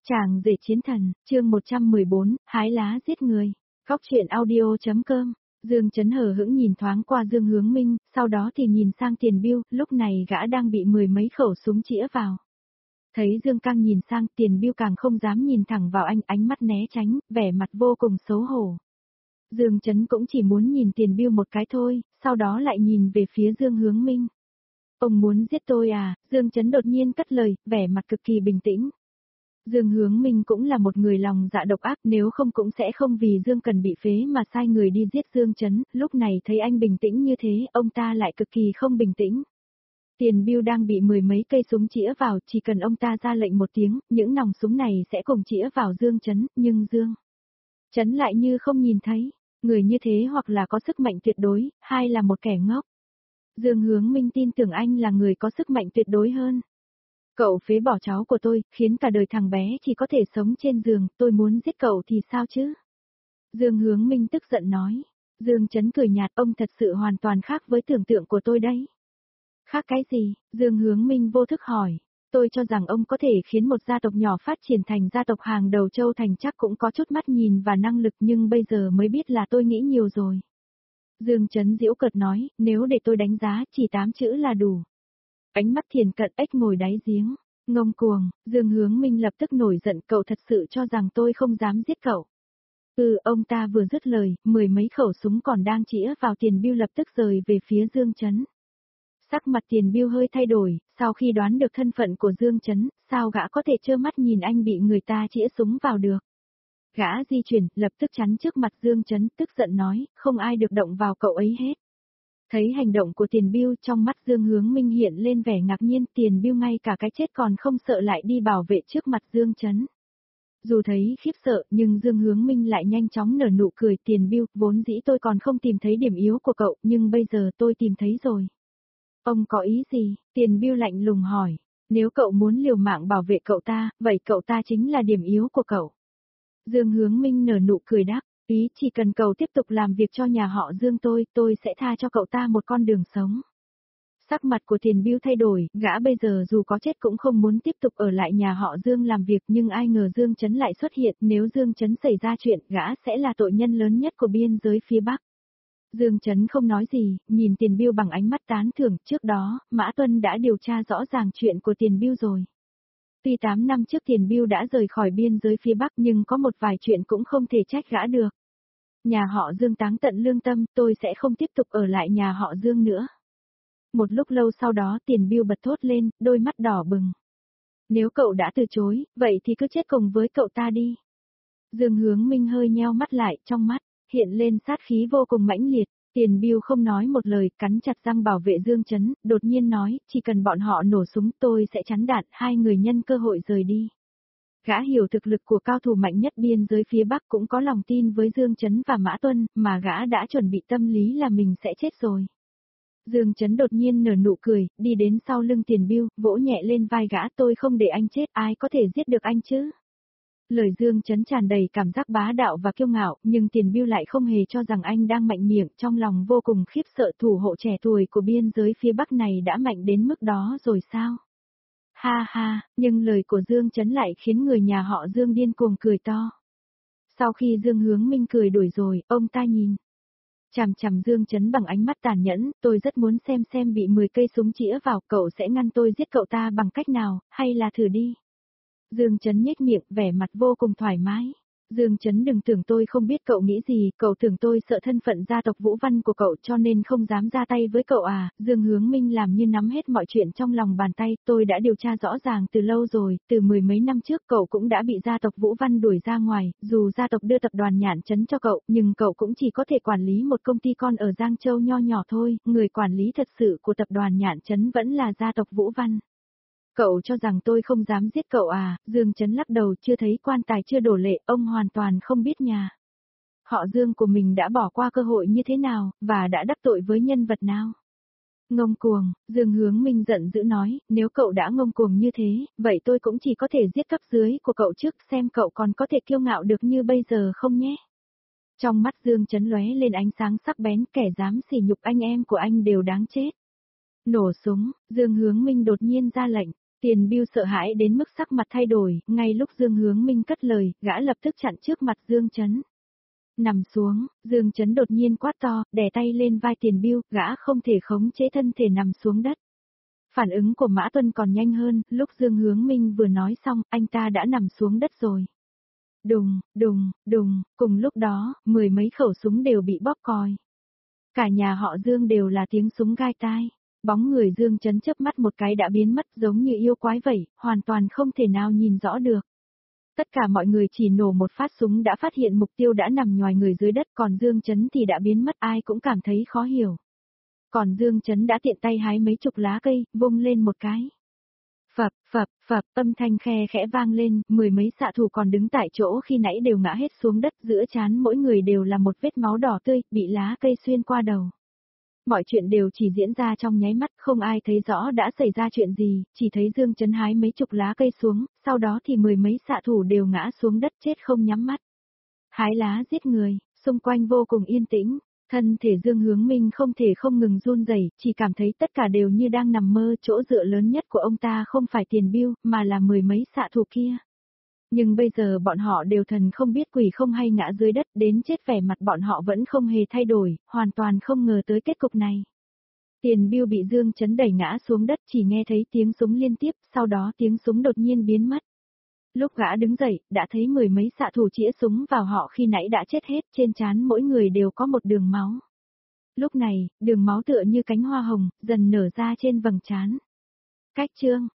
Chàng rể chiến thần, chương 114, hái lá giết người. Góc truyện audio.com. Dương Chấn hờ hững nhìn thoáng qua Dương Hướng Minh, sau đó thì nhìn sang Tiền Biêu, lúc này gã đang bị mười mấy khẩu súng chĩa vào. Thấy Dương Cang nhìn sang, Tiền Biêu càng không dám nhìn thẳng vào anh, ánh mắt né tránh, vẻ mặt vô cùng xấu hổ. Dương Chấn cũng chỉ muốn nhìn Tiền Biêu một cái thôi, sau đó lại nhìn về phía Dương Hướng Minh. Ông muốn giết tôi à? Dương Chấn đột nhiên cất lời, vẻ mặt cực kỳ bình tĩnh. Dương Hướng Minh cũng là một người lòng dạ độc ác, nếu không cũng sẽ không vì Dương Cần bị phế mà sai người đi giết Dương Chấn, lúc này thấy anh bình tĩnh như thế, ông ta lại cực kỳ không bình tĩnh. Tiền Biêu đang bị mười mấy cây súng chĩa vào, chỉ cần ông ta ra lệnh một tiếng, những nòng súng này sẽ cùng chĩa vào Dương Chấn, nhưng Dương Chấn lại như không nhìn thấy, người như thế hoặc là có sức mạnh tuyệt đối, hay là một kẻ ngốc. Dương Hướng Minh tin tưởng anh là người có sức mạnh tuyệt đối hơn. Cậu phế bỏ cháu của tôi, khiến cả đời thằng bé chỉ có thể sống trên giường, tôi muốn giết cậu thì sao chứ? Dương Hướng Minh tức giận nói. Dương Chấn cười nhạt, ông thật sự hoàn toàn khác với tưởng tượng của tôi đấy. Khác cái gì? Dương Hướng Minh vô thức hỏi. Tôi cho rằng ông có thể khiến một gia tộc nhỏ phát triển thành gia tộc hàng đầu châu thành, chắc cũng có chút mắt nhìn và năng lực, nhưng bây giờ mới biết là tôi nghĩ nhiều rồi. Dương Chấn giễu cợt nói, nếu để tôi đánh giá, chỉ 8 chữ là đủ. Ánh mắt Thiền Cận ếch ngồi đáy giếng, ngông cuồng. Dương Hướng Minh lập tức nổi giận, cậu thật sự cho rằng tôi không dám giết cậu. Ông ta vừa dứt lời, mười mấy khẩu súng còn đang chĩa vào Tiền Biêu lập tức rời về phía Dương Chấn. Sắc mặt Tiền Biêu hơi thay đổi, sau khi đoán được thân phận của Dương Chấn, sao gã có thể trơ mắt nhìn anh bị người ta chĩa súng vào được. Gã di chuyển, lập tức chắn trước mặt Dương Chấn, tức giận nói, không ai được động vào cậu ấy hết. Thấy hành động của Tiền Biêu, trong mắt Dương Hướng Minh hiện lên vẻ ngạc nhiên, Tiền Biêu ngay cả cái chết còn không sợ lại đi bảo vệ trước mặt Dương Chấn. Dù thấy khiếp sợ, nhưng Dương Hướng Minh lại nhanh chóng nở nụ cười. Tiền Biêu, vốn dĩ tôi còn không tìm thấy điểm yếu của cậu, nhưng bây giờ tôi tìm thấy rồi. Ông có ý gì? Tiền Biêu lạnh lùng hỏi. Nếu cậu muốn liều mạng bảo vệ cậu ta, vậy cậu ta chính là điểm yếu của cậu. Dương Hướng Minh nở nụ cười đáp. Ý chỉ cần cậu tiếp tục làm việc cho nhà họ Dương tôi sẽ tha cho cậu ta một con đường sống. Sắc mặt của Tiền Biêu thay đổi, gã bây giờ dù có chết cũng không muốn tiếp tục ở lại nhà họ Dương làm việc, nhưng ai ngờ Dương Chấn lại xuất hiện, nếu Dương Chấn xảy ra chuyện, gã sẽ là tội nhân lớn nhất của biên giới phía Bắc. Dương Chấn không nói gì, nhìn Tiền Biêu bằng ánh mắt tán thưởng, trước đó, Mã Tuân đã điều tra rõ ràng chuyện của Tiền Biêu rồi. Tuy 8 năm trước Tiền Biêu đã rời khỏi biên giới phía Bắc, nhưng có một vài chuyện cũng không thể trách gã được. Nhà họ Dương táng tận lương tâm, tôi sẽ không tiếp tục ở lại nhà họ Dương nữa. Một lúc lâu sau đó Tiền Biêu bật thốt lên, đôi mắt đỏ bừng. Nếu cậu đã từ chối, vậy thì cứ chết cùng với cậu ta đi. Dương Hướng Minh hơi nheo mắt lại, trong mắt hiện lên sát khí vô cùng mãnh liệt. Tiền Biêu không nói một lời, cắn chặt răng bảo vệ Dương Chấn, đột nhiên nói, chỉ cần bọn họ nổ súng tôi sẽ chắn đạn, hai người nhân cơ hội rời đi. Gã hiểu thực lực của cao thủ mạnh nhất biên giới phía Bắc, cũng có lòng tin với Dương Chấn và Mã Tuân, mà gã đã chuẩn bị tâm lý là mình sẽ chết rồi. Dương Chấn đột nhiên nở nụ cười, đi đến sau lưng Tiền Biêu, vỗ nhẹ lên vai gã, tôi không để anh chết, ai có thể giết được anh chứ? Lời Dương Chấn tràn đầy cảm giác bá đạo và kiêu ngạo, nhưng Tiền Biêu lại không hề cho rằng anh đang mạnh miệng, trong lòng vô cùng khiếp sợ. Thủ hộ trẻ tuổi của biên giới phía Bắc này đã mạnh đến mức đó rồi sao? Ha ha, nhưng lời của Dương Chấn lại khiến người nhà họ Dương điên cuồng cười to. Sau khi Dương Hướng Minh cười đuổi rồi, ông ta nhìn chằm chằm Dương Chấn bằng ánh mắt tàn nhẫn, tôi rất muốn xem bị 10 cây súng chĩa vào, cậu sẽ ngăn tôi giết cậu ta bằng cách nào, hay là thử đi. Dương Chấn nhếch miệng, vẻ mặt vô cùng thoải mái. Dương Chấn, đừng tưởng tôi không biết cậu nghĩ gì, cậu tưởng tôi sợ thân phận gia tộc Vũ Văn của cậu cho nên không dám ra tay với cậu à? Dương Hướng Minh làm như nắm hết mọi chuyện trong lòng bàn tay, tôi đã điều tra rõ ràng từ lâu rồi, từ mười mấy năm trước cậu cũng đã bị gia tộc Vũ Văn đuổi ra ngoài, dù gia tộc đưa tập đoàn Nhạn Trấn cho cậu, nhưng cậu cũng chỉ có thể quản lý một công ty con ở Giang Châu nho nhỏ thôi, người quản lý thật sự của tập đoàn Nhạn Trấn vẫn là gia tộc Vũ Văn. Cậu cho rằng tôi không dám giết cậu à? Dương Chấn lắc đầu, chưa thấy quan tài chưa đổ lệ, ông hoàn toàn không biết nhà họ Dương của mình đã bỏ qua cơ hội như thế nào, và đã đắc tội với nhân vật nào. Ngông cuồng, Dương Hướng Minh giận dữ nói, nếu cậu đã ngông cuồng như thế, vậy tôi cũng chỉ có thể giết cấp dưới của cậu trước, xem cậu còn có thể kiêu ngạo được như bây giờ không nhé. Trong mắt Dương Chấn lóe lên ánh sáng sắc bén, kẻ dám sỉ nhục anh em của anh đều đáng chết. Nổ súng, Dương Hướng Minh đột nhiên ra lệnh. Tiền Bưu sợ hãi đến mức sắc mặt thay đổi, ngay lúc Dương Hướng Minh cất lời, gã lập tức chặn trước mặt Dương Chấn. Nằm xuống, Dương Chấn đột nhiên quát to, đè tay lên vai Tiền Bưu, gã không thể khống chế thân thể nằm xuống đất. Phản ứng của Mã Tuân còn nhanh hơn, lúc Dương Hướng Minh vừa nói xong, anh ta đã nằm xuống đất rồi. Đùng, đùng, đùng, cùng lúc đó, mười mấy khẩu súng đều bị bóp còi. Cả nhà họ Dương đều là tiếng súng gai tai. Bóng người Dương Chấn chớp mắt một cái đã biến mất giống như yêu quái vậy, hoàn toàn không thể nào nhìn rõ được. Tất cả mọi người chỉ nổ một phát súng đã phát hiện mục tiêu đã nằm ngoài người dưới đất, còn Dương Chấn thì đã biến mất, ai cũng cảm thấy khó hiểu. Còn Dương Chấn đã tiện tay hái mấy chục lá cây, vung lên một cái. Phập, phập, phập, âm thanh khe khẽ vang lên, mười mấy xạ thủ còn đứng tại chỗ khi nãy đều ngã hết xuống đất, giữa trán mỗi người đều là một vết máu đỏ tươi, bị lá cây xuyên qua đầu. Mọi chuyện đều chỉ diễn ra trong nháy mắt, không ai thấy rõ đã xảy ra chuyện gì, chỉ thấy Dương Chấn hái mấy chục lá cây xuống, sau đó thì mười mấy xạ thủ đều ngã xuống đất chết không nhắm mắt. Hái lá giết người, xung quanh vô cùng yên tĩnh, thân thể Dương Hướng Minh không thể không ngừng run rẩy, chỉ cảm thấy tất cả đều như đang nằm mơ, chỗ dựa lớn nhất của ông ta không phải Tiền Bưu, mà là mười mấy xạ thủ kia. Nhưng bây giờ bọn họ đều thần không biết quỷ không hay ngã dưới đất, đến chết vẻ mặt bọn họ vẫn không hề thay đổi, hoàn toàn không ngờ tới kết cục này. Tiền Bưu bị Dương Chấn đẩy ngã xuống đất, chỉ nghe thấy tiếng súng liên tiếp, sau đó tiếng súng đột nhiên biến mất. Lúc gã đứng dậy, đã thấy mười mấy xạ thủ chĩa súng vào họ khi nãy đã chết hết, trên trán mỗi người đều có một đường máu. Lúc này, đường máu tựa như cánh hoa hồng, dần nở ra trên vầng trán. Cách chương